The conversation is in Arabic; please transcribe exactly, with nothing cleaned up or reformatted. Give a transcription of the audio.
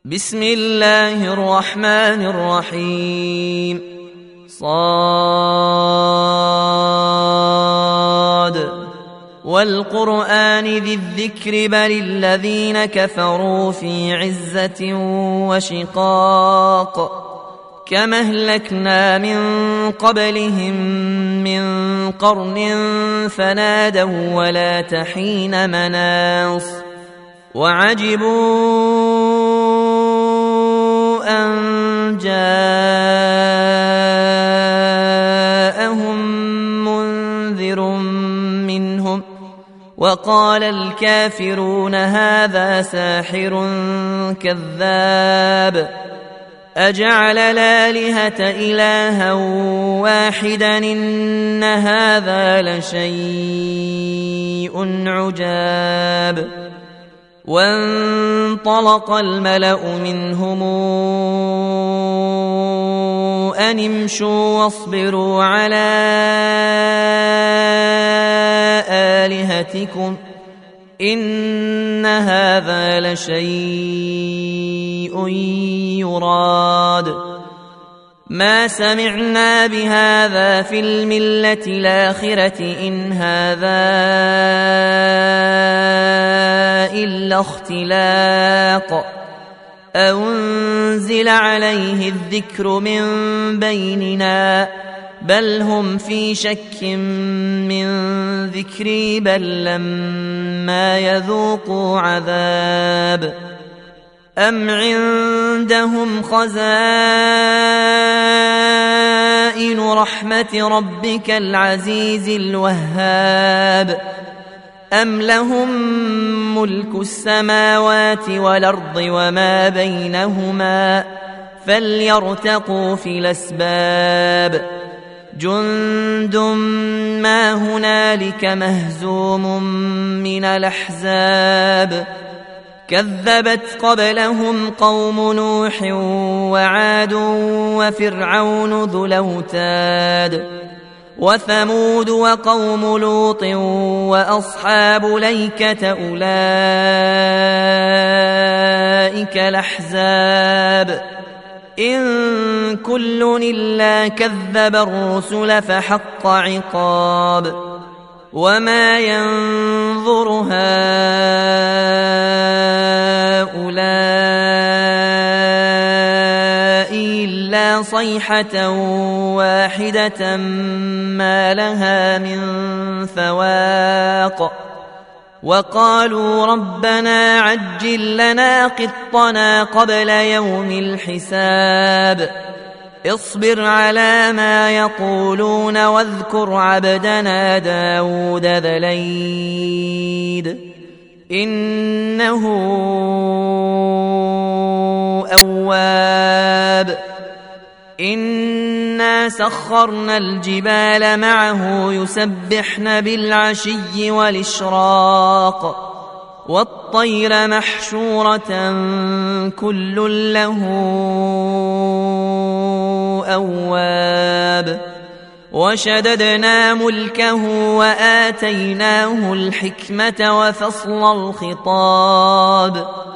بسم الله الرحمن الرحيم. صاد والقرآن ذي الذكر بل الذين كفروا في عزة وشقاق كما أهلكنا من قبلهم من قرن فنادوا ولا تحين مناص وعجبوا أن جاءهم منذر منهم وقال الكافرون هذا ساحر كذاب أجعل الآلهة إلها واحدا إن هذا لشيء عجاب. وانطلق الملأ منهم أن امشوا واصبروا على آلهتكم إن هذا لشيء يراد ما سمعنا بهذا في الملة الآخرة إن هذا إلا اختلاق أنزل عليه الذكر من بيننا بل هم في شك من ذكري بل لما يذوقوا عذاب أم عندهم خزائن رحمة ربك العزيز الوهاب أم لهم ملك السماوات والأرض وما بينهما فليرتقوا في الأسباب جند ما هنالك مهزوم من الأحزاب كذبت قبلهم قوم نوح وعاد وفرعون ذو الأوتاد وثمود وقوم لوط وأصحاب ليكة أولئك الأحزاب إن كل إلا كذب الرسل فحق عقاب وما ينظر هؤلاء إلا صيحة واحدة ما لها من فواق وقالوا ربنا عجل لنا قطنا قبل يوم الحساب اصبر على ما يقولون واذكر عبدنا داود ذا الأيد إنه أواب إنا سخرنا الجبال معه يسبحن بالعشي والإشراق والطير محشورة كل له أواب وشددنا ملكه وآتيناه الحكمة وفصل الخطاب